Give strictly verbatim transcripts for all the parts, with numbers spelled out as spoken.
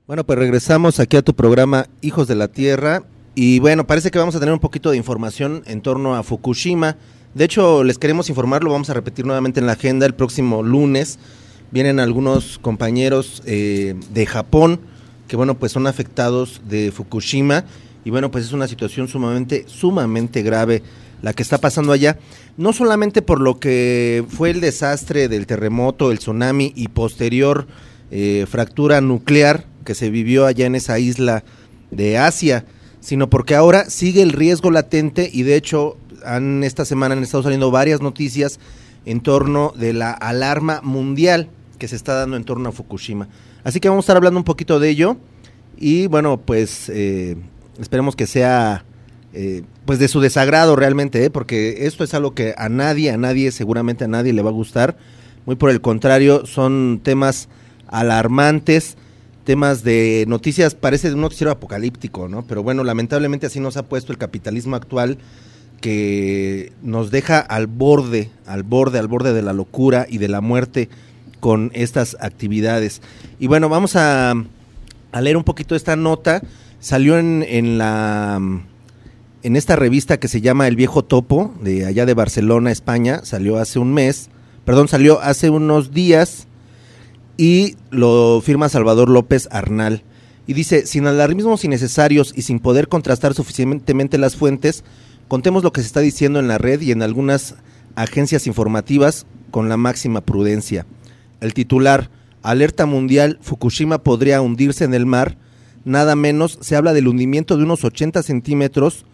Bueno, pues regresamos aquí a tu programa Hijos de la Tierra y bueno, parece que vamos a tener un poquito de información en torno a Fukushima. De hecho, les queremos informar, lo vamos a repetir nuevamente en la agenda el próximo lunes. Vienen algunos compañeros eh, de Japón que bueno, pues son afectados de Fukushima y bueno, pues es una situación sumamente, sumamente grave la que está pasando allá, no solamente por lo que fue el desastre del terremoto, el tsunami y posterior eh, fractura nuclear que se vivió allá en esa isla de Asia, sino porque ahora sigue el riesgo latente y de hecho han, esta semana han estado saliendo varias noticias en torno de la alarma mundial que se está dando en torno a Fukushima. Así que vamos a estar hablando un poquito de ello y bueno, pues eh, esperemos que sea eh, pues de su desagrado realmente, ¿eh? Porque esto es algo que a nadie, a nadie, seguramente a nadie le va a gustar. Muy por el contrario, son temas alarmantes, temas de noticias, parece de un noticiero apocalíptico, ¿no? Pero bueno, lamentablemente así nos ha puesto el capitalismo actual, que nos deja al borde, al borde, al borde de la locura y de la muerte con estas actividades. Y bueno, vamos a, a leer un poquito esta nota. Salió en, en la en esta revista que se llama El Viejo Topo, de allá de Barcelona, España. Salió hace un mes, perdón, salió hace unos días y lo firma Salvador López Arnal. Y dice: sin alarmismos innecesarios y sin poder contrastar suficientemente las fuentes, contemos lo que se está diciendo en la red y en algunas agencias informativas con la máxima prudencia. El titular: alerta mundial, Fukushima podría hundirse en el mar. Nada menos, se habla del hundimiento de unos ochenta centímetros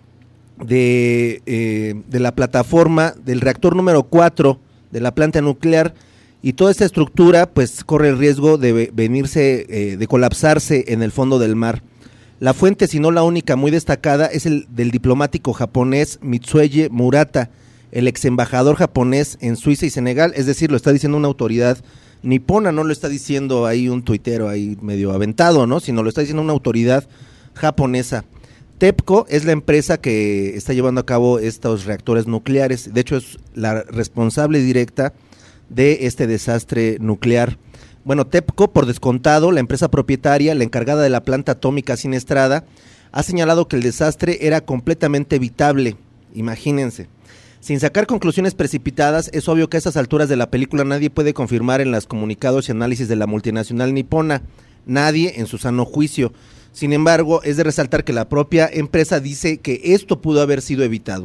de, eh, de la plataforma del reactor número cuatro de la planta nuclear, y toda esta estructura pues corre el riesgo de venirse, eh, de colapsarse en el fondo del mar. La fuente, si no la única muy destacada, es el del diplomático japonés Mitsuye Murata, el ex embajador japonés en Suiza y Senegal, es decir, lo está diciendo una autoridad nipona, no lo está diciendo ahí un tuitero ahí medio aventado, ¿no? Sino lo está diciendo una autoridad japonesa. TEPCO es la empresa que está llevando a cabo estos reactores nucleares, de hecho es la responsable directa de este desastre nuclear. Bueno, TEPCO, por descontado, la empresa propietaria, la encargada de la planta atómica siniestrada, ha señalado que el desastre era completamente evitable, imagínense. Sin sacar conclusiones precipitadas, es obvio que a estas alturas de la película nadie puede confirmar en los comunicados y análisis de la multinacional nipona, nadie en su sano juicio. Sin embargo, es de resaltar que la propia empresa dice que esto pudo haber sido evitado.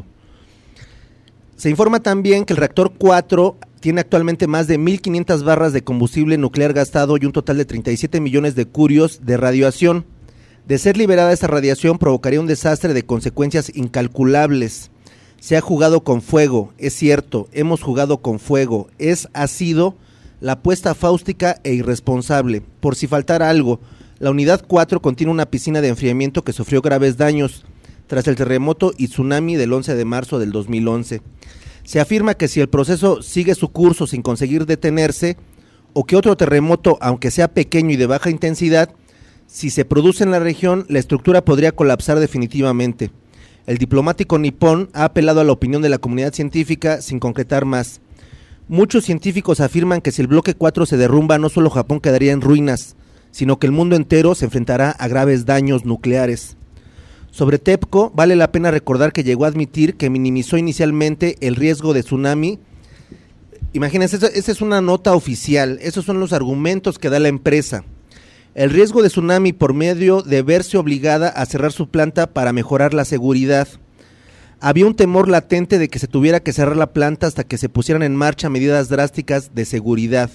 Se informa también que el reactor cuatro tiene actualmente más de mil quinientas barras de combustible nuclear gastado y un total de treinta y siete millones de curios de radiación. De ser liberada esta radiación provocaría un desastre de consecuencias incalculables. Se ha jugado con fuego, es cierto, hemos jugado con fuego, es, ha sido la apuesta fáustica e irresponsable. Por si faltara algo, la unidad cuatro contiene una piscina de enfriamiento que sufrió graves daños tras el terremoto y tsunami del once de marzo del dos mil once. Se afirma que si el proceso sigue su curso sin conseguir detenerse, o que otro terremoto, aunque sea pequeño y de baja intensidad, si se produce en la región, la estructura podría colapsar definitivamente. El diplomático nipón ha apelado a la opinión de la comunidad científica sin concretar más. Muchos científicos afirman que si el bloque cuatro se derrumba, no solo Japón quedaría en ruinas, sino que el mundo entero se enfrentará a graves daños nucleares. Sobre TEPCO, vale la pena recordar que llegó a admitir que minimizó inicialmente el riesgo de tsunami. Imagínense, esa es una nota oficial, esos son los argumentos que da la empresa. El riesgo de tsunami por medio de verse obligada a cerrar su planta para mejorar la seguridad. Había un temor latente de que se tuviera que cerrar la planta hasta que se pusieran en marcha medidas drásticas de seguridad.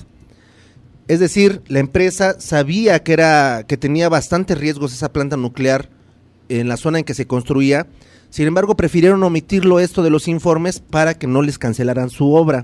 Es decir, la empresa sabía que era que tenía bastantes riesgos esa planta nuclear en la zona en que se construía, sin embargo prefirieron omitirlo esto de los informes para que no les cancelaran su obra.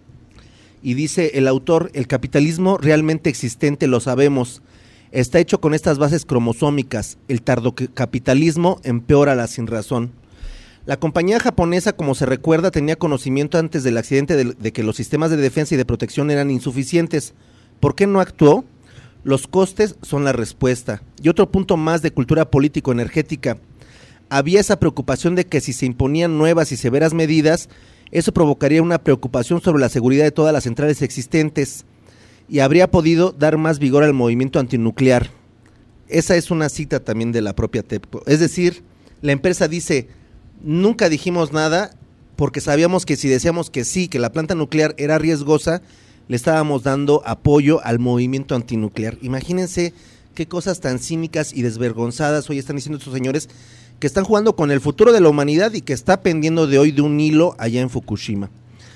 Y dice el autor: el capitalismo realmente existente, lo sabemos, está hecho con estas bases cromosómicas, el tardocapitalismo empeora la sinrazón. La compañía japonesa, como se recuerda, tenía conocimiento antes del accidente de, de que los sistemas de defensa y de protección eran insuficientes. ¿Por qué no actuó? Los costes son la respuesta. Y otro punto más de cultura político-energética. Había esa preocupación de que si se imponían nuevas y severas medidas, eso provocaría una preocupación sobre la seguridad de todas las centrales existentes y habría podido dar más vigor al movimiento antinuclear. Esa es una cita también de la propia TEPCO. Es decir, la empresa dice, nunca dijimos nada porque sabíamos que si decíamos que sí, que la planta nuclear era riesgosa, le estábamos dando apoyo al movimiento antinuclear. Imagínense qué cosas tan cínicas y desvergonzadas hoy están diciendo estos señores que están jugando con el futuro de la humanidad y que está pendiendo de hoy de un hilo allá en Fukushima.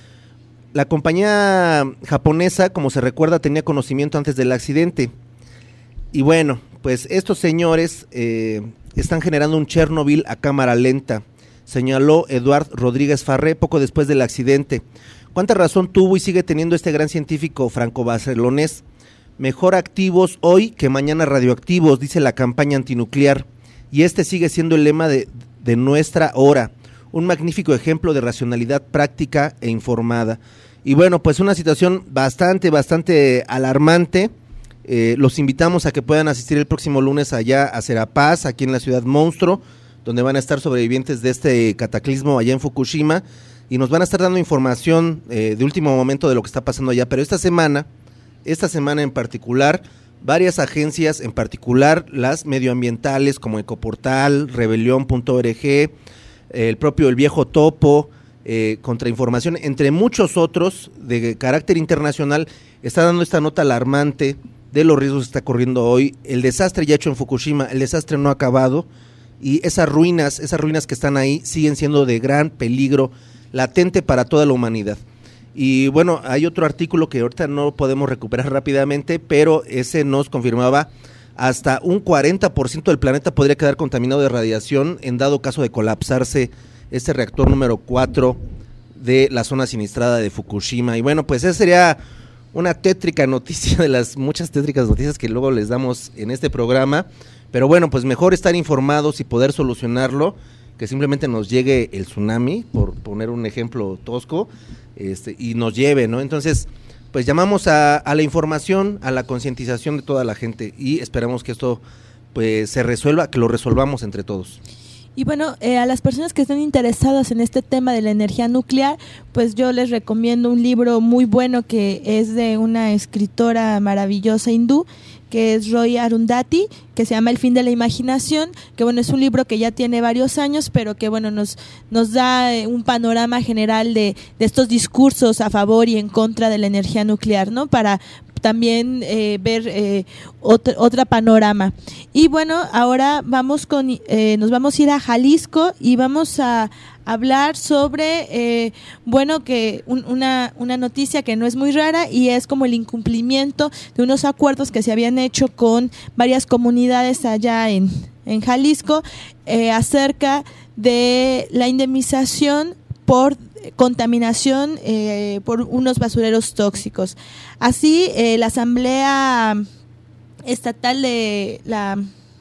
La compañía japonesa, como se recuerda, tenía conocimiento antes del accidente. Y bueno, pues estos señores eh, están generando un Chernobyl a cámara lenta, señaló Eduard Rodríguez Farré poco después del accidente. ¿Cuánta razón tuvo y sigue teniendo este gran científico franco-barcelonés? Mejor activos hoy que mañana radioactivos, dice la campaña antinuclear. Y este sigue siendo el lema de, de nuestra hora. Un magnífico ejemplo de racionalidad práctica e informada. Y bueno, pues una situación bastante, bastante alarmante. Eh, los invitamos a que puedan asistir el próximo lunes allá a Serapaz, aquí en la ciudad Monstruo, donde van a estar sobrevivientes de este cataclismo allá en Fukushima, y nos van a estar dando información eh, de último momento de lo que está pasando allá. Pero esta semana, esta semana en particular, varias agencias, en particular las medioambientales como Ecoportal, Rebelión punto org, eh, el propio El Viejo Topo, eh, Contrainformación, entre muchos otros de carácter internacional, está dando esta nota alarmante de los riesgos que está corriendo hoy. El desastre ya hecho en Fukushima, el desastre no ha acabado, y esas ruinas, esas ruinas que están ahí siguen siendo de gran peligro latente para toda la humanidad. Y bueno, hay otro artículo que ahorita no podemos recuperar rápidamente, pero ese nos confirmaba hasta un cuarenta por ciento del planeta podría quedar contaminado de radiación en dado caso de colapsarse este reactor número cuatro de la zona siniestrada de Fukushima. Y bueno, pues esa sería una tétrica noticia de las muchas tétricas noticias que luego les damos en este programa, pero bueno, pues mejor estar informados y poder solucionarlo que simplemente nos llegue el tsunami, por poner un ejemplo tosco, este, y nos lleve, ¿no? Entonces, pues llamamos a, a la información, a la concientización de toda la gente, y esperamos que esto pues se resuelva, que lo resolvamos entre todos. Y bueno, eh, a las personas que estén interesadas en este tema de la energía nuclear, pues yo les recomiendo un libro muy bueno que es de una escritora maravillosa hindú, que es Roy Arundhati, que se llama El fin de la imaginación, que bueno, es un libro que ya tiene varios años, pero que bueno, nos, nos da un panorama general de, de estos discursos a favor y en contra de la energía nuclear, ¿no? Para también eh, ver eh, otro, otro panorama. Y bueno, ahora vamos con, eh, nos vamos a ir a Jalisco y vamos a hablar sobre, eh, bueno, que un, una, una noticia que no es muy rara y es como el incumplimiento de unos acuerdos que se habían hecho con varias comunidades allá en, en Jalisco eh, acerca de la indemnización por contaminación eh, por unos basureros tóxicos. Así, eh, la Asamblea Estatal de la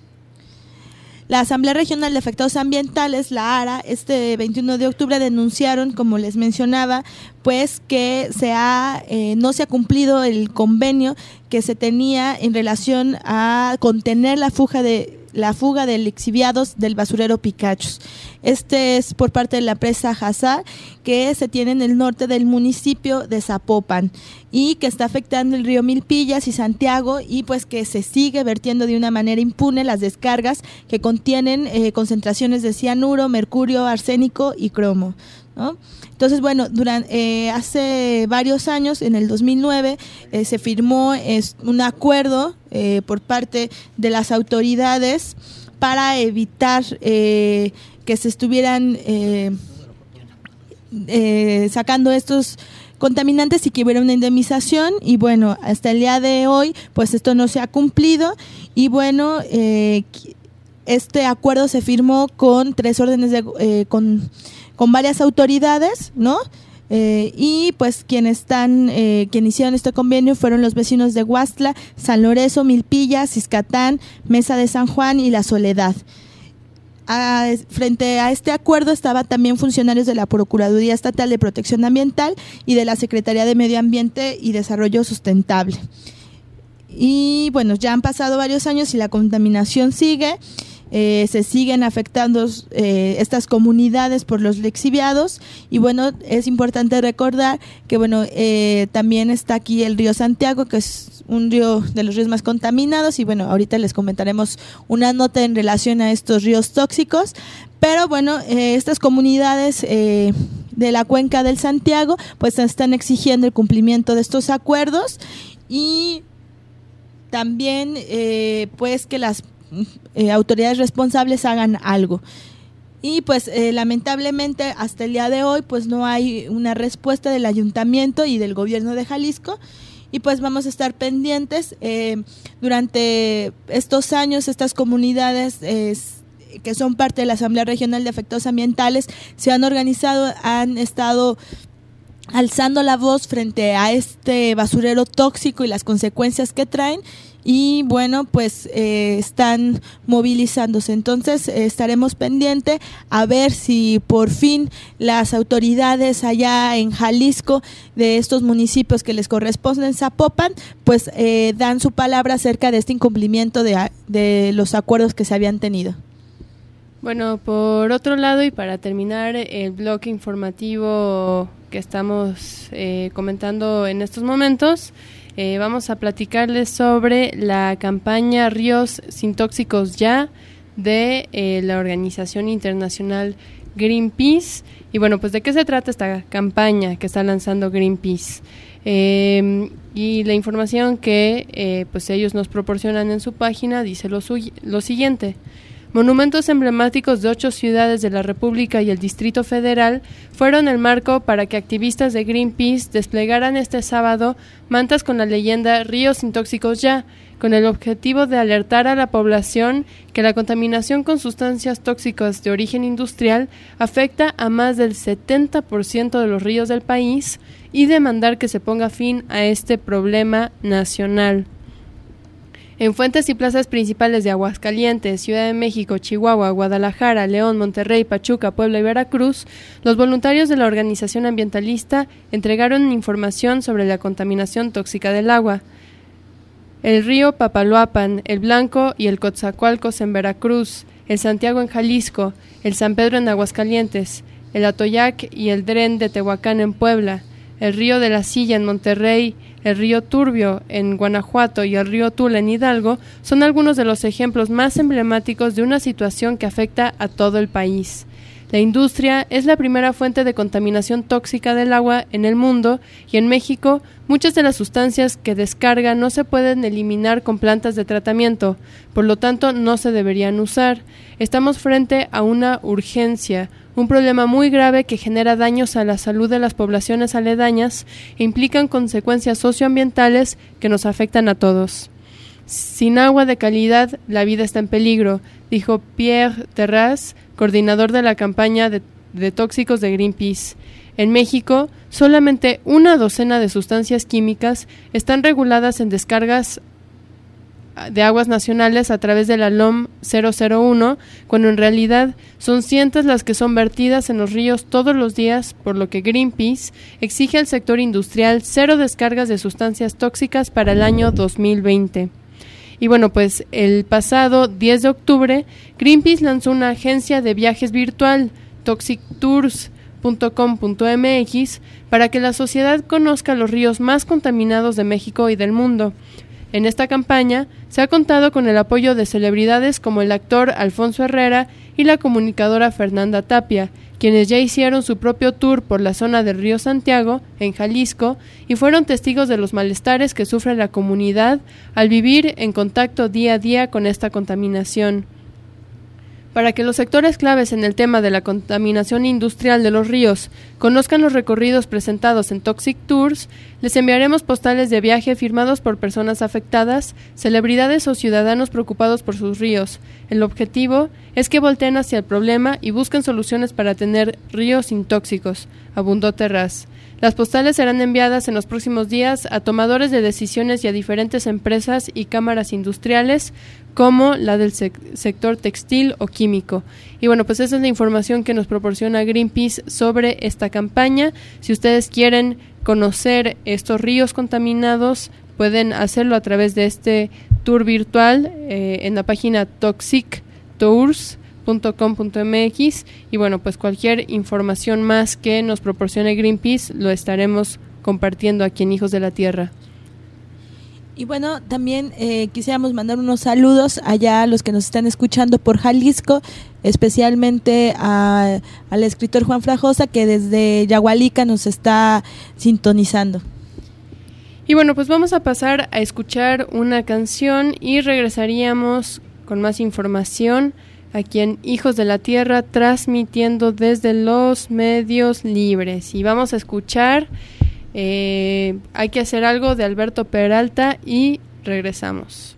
La Asamblea Regional de Afectados Ambientales, la ARA, este veintiuno de octubre denunciaron, como les mencionaba, pues que se ha eh, no se ha cumplido el convenio que se tenía en relación a contener la fuga de la fuga de lixiviados del basurero Picachos. Este es por parte de la empresa Hazar, que se tiene en el norte del municipio de Zapopan y que está afectando el río Milpillas y Santiago, y pues que se sigue vertiendo de una manera impune las descargas que contienen eh, concentraciones de cianuro, mercurio, arsénico y cromo, ¿no? Entonces, bueno, durante, eh, hace varios años, en el dos mil nueve, eh, se firmó es, un acuerdo eh, por parte de las autoridades para evitar eh, que se estuvieran eh, eh, sacando estos contaminantes y que hubiera una indemnización. Y bueno, hasta el día de hoy, pues esto no se ha cumplido. Y bueno, eh, este acuerdo se firmó con tres órdenes de... Eh, con con varias autoridades, ¿no? Eh, y pues quienes están, eh, quienes hicieron este convenio fueron los vecinos de Huastla, San Lorenzo, Milpillas, Ciscatán, Mesa de San Juan y La Soledad. A, frente a este acuerdo estaban también funcionarios de la Procuraduría Estatal de Protección Ambiental y de la Secretaría de Medio Ambiente y Desarrollo Sustentable. Y bueno, ya han pasado varios años y la contaminación sigue. eh, se siguen afectando eh, estas comunidades por los lixiviados. Y bueno, es importante recordar que bueno, eh, también está aquí el río Santiago, que es un río de los ríos más contaminados, y bueno, ahorita les comentaremos una nota en relación a estos ríos tóxicos. Pero bueno, eh, estas comunidades eh, de la cuenca del Santiago pues están exigiendo el cumplimiento de estos acuerdos, y también eh, pues que las eh, autoridades responsables hagan algo. Y pues eh, lamentablemente hasta el día de hoy pues no hay una respuesta del ayuntamiento y del gobierno de Jalisco, y pues vamos a estar pendientes. Eh, durante estos años estas comunidades eh, que son parte de la Asamblea Regional de Afectados Ambientales se han organizado, han estado alzando la voz frente a este basurero tóxico y las consecuencias que traen, y bueno, pues eh, están movilizándose. Entonces eh, estaremos pendientes a ver si por fin las autoridades allá en Jalisco de estos municipios que les corresponden Zapopan pues eh, dan su palabra acerca de este incumplimiento de, de los acuerdos que se habían tenido. Bueno, por otro lado, y para terminar el bloque informativo que estamos eh, comentando en estos momentos, eh, vamos a platicarles sobre la campaña Ríos sin Tóxicos Ya de eh, la organización internacional Greenpeace. Y bueno, pues ¿de qué se trata esta campaña que está lanzando Greenpeace? Eh, y la información que eh, pues ellos nos proporcionan en su página dice lo, su- lo siguiente. Monumentos emblemáticos de ocho ciudades de la República y el Distrito Federal fueron el marco para que activistas de Greenpeace desplegaran este sábado mantas con la leyenda Ríos sin Tóxicos Ya, con el objetivo de alertar a la población que la contaminación con sustancias tóxicas de origen industrial afecta a más del setenta por ciento de los ríos del país, y demandar que se ponga fin a este problema nacional. En fuentes y plazas principales de Aguascalientes, Ciudad de México, Chihuahua, Guadalajara, León, Monterrey, Pachuca, Puebla y Veracruz, los voluntarios de la organización ambientalista entregaron información sobre la contaminación tóxica del agua. El río Papaloapan, el Blanco y el Coatzacoalcos en Veracruz, el Santiago en Jalisco, el San Pedro en Aguascalientes, el Atoyac y el Dren de Tehuacán en Puebla, el río de la Silla en Monterrey, el río Turbio en Guanajuato y el río Tula en Hidalgo son algunos de los ejemplos más emblemáticos de una situación que afecta a todo el país. La industria es la primera fuente de contaminación tóxica del agua en el mundo, y en México muchas de las sustancias que descarga no se pueden eliminar con plantas de tratamiento, por lo tanto no se deberían usar. Estamos frente a una urgencia, un problema muy grave que genera daños a la salud de las poblaciones aledañas e implican consecuencias socioambientales que nos afectan a todos. Sin agua de calidad, la vida está en peligro, dijo Pierre Terras, coordinador de la campaña de, de tóxicos de Greenpeace. En México, solamente una docena de sustancias químicas están reguladas en descargas de aguas nacionales a través de la L O M cero cero uno, cuando en realidad son cientos las que son vertidas en los ríos todos los días, por lo que Greenpeace exige al sector industrial cero descargas de sustancias tóxicas para el año dos mil veinte. Y bueno, pues el pasado diez de octubre, Greenpeace lanzó una agencia de viajes virtual, toxic tours punto com punto m x, para que la sociedad conozca los ríos más contaminados de México y del mundo. En esta campaña se ha contado con el apoyo de celebridades como el actor Alfonso Herrera y la comunicadora Fernanda Tapia, quienes ya hicieron su propio tour por la zona del río Santiago, en Jalisco, y fueron testigos de los malestares que sufre la comunidad al vivir en contacto día a día con esta contaminación. Para que los sectores claves en el tema de la contaminación industrial de los ríos conozcan los recorridos presentados en Toxic Tours, les enviaremos postales de viaje firmados por personas afectadas, celebridades o ciudadanos preocupados por sus ríos. El objetivo es que volteen hacia el problema y busquen soluciones para tener ríos sin tóxicos, abundó Terraz. Las postales serán enviadas en los próximos días a tomadores de decisiones y a diferentes empresas y cámaras industriales, como la del sec- sector textil o químico. Y bueno, pues esa es la información que nos proporciona Greenpeace sobre esta campaña. Si ustedes quieren conocer estos ríos contaminados, pueden hacerlo a través de este tour virtual eh, en la página toxic tours punto com punto m x, y bueno, pues cualquier información más que nos proporcione Greenpeace lo estaremos compartiendo aquí en Hijos de la Tierra. Y bueno, también eh, quisiéramos mandar unos saludos allá a los que nos están escuchando por Jalisco, especialmente a, al escritor Juan Frajosa, que desde Yagualica nos está sintonizando. Y bueno, pues vamos a pasar a escuchar una canción y regresaríamos con más información aquí en Hijos de la Tierra, transmitiendo desde los medios libres. Y vamos a escuchar eh, Hay que hacer algo de Alberto Peralta y regresamos.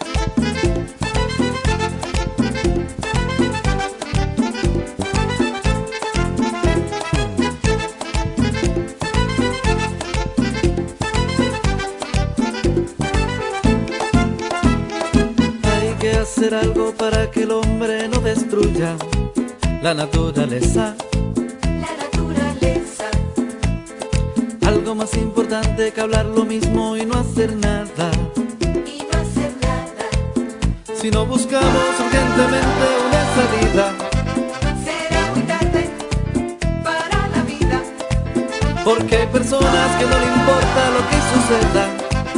Hacer algo para que el hombre no destruya la naturaleza. La naturaleza. Algo más importante que hablar lo mismo y no hacer nada. Y no hacer nada. Si no buscamos urgentemente una salida, será muy tarde para la vida. Porque hay personas que no le importa lo que suceda.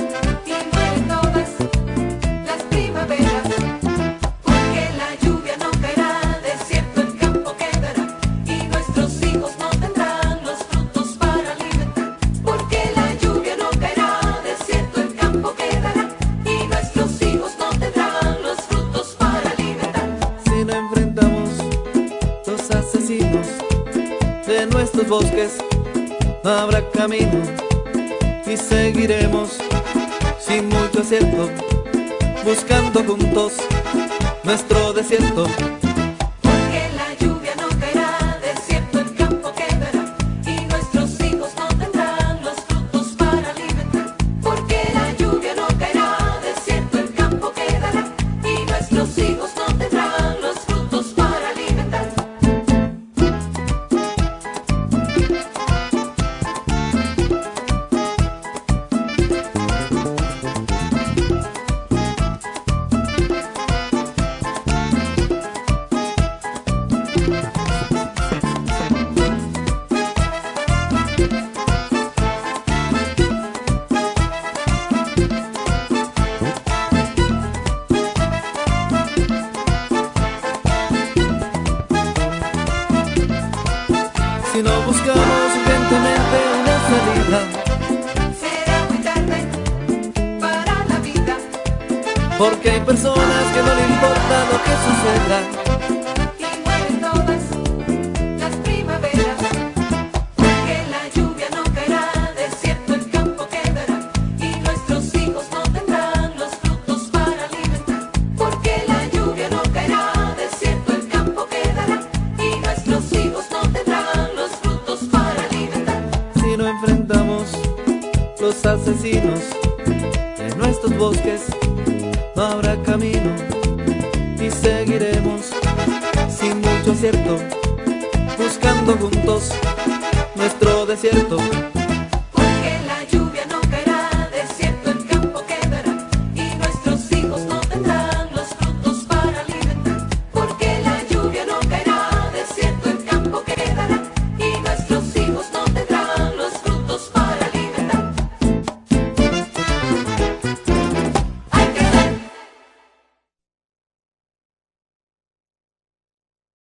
Bosques, no habrá camino y seguiremos sin mucho acierto, buscando juntos nuestro desierto. Porque la lluvia no caerá, desierto el campo quedará y nuestros hijos no tendrán los frutos para alimentar. Porque la lluvia no caerá, desierto el campo quedará y nuestros hijos no tendrán los frutos para alimentar. Si no buscamos urgentemente una salida, será muy tarde para la vida. Porque hay personas que no le importa lo que suceda. Y mueren todas las primaveras. Porque la lluvia no caerá, desierto el campo quedará y nuestros hijos no tendrán los frutos para alimentar. Porque la lluvia no caerá, desierto el campo quedará y nuestros hijos no tendrán los frutos para alimentar. Si no enfrentamos los asesinos de nuestros bosques, no habrá camino y seguiremos sin mucho acierto, buscando juntos nuestro desierto.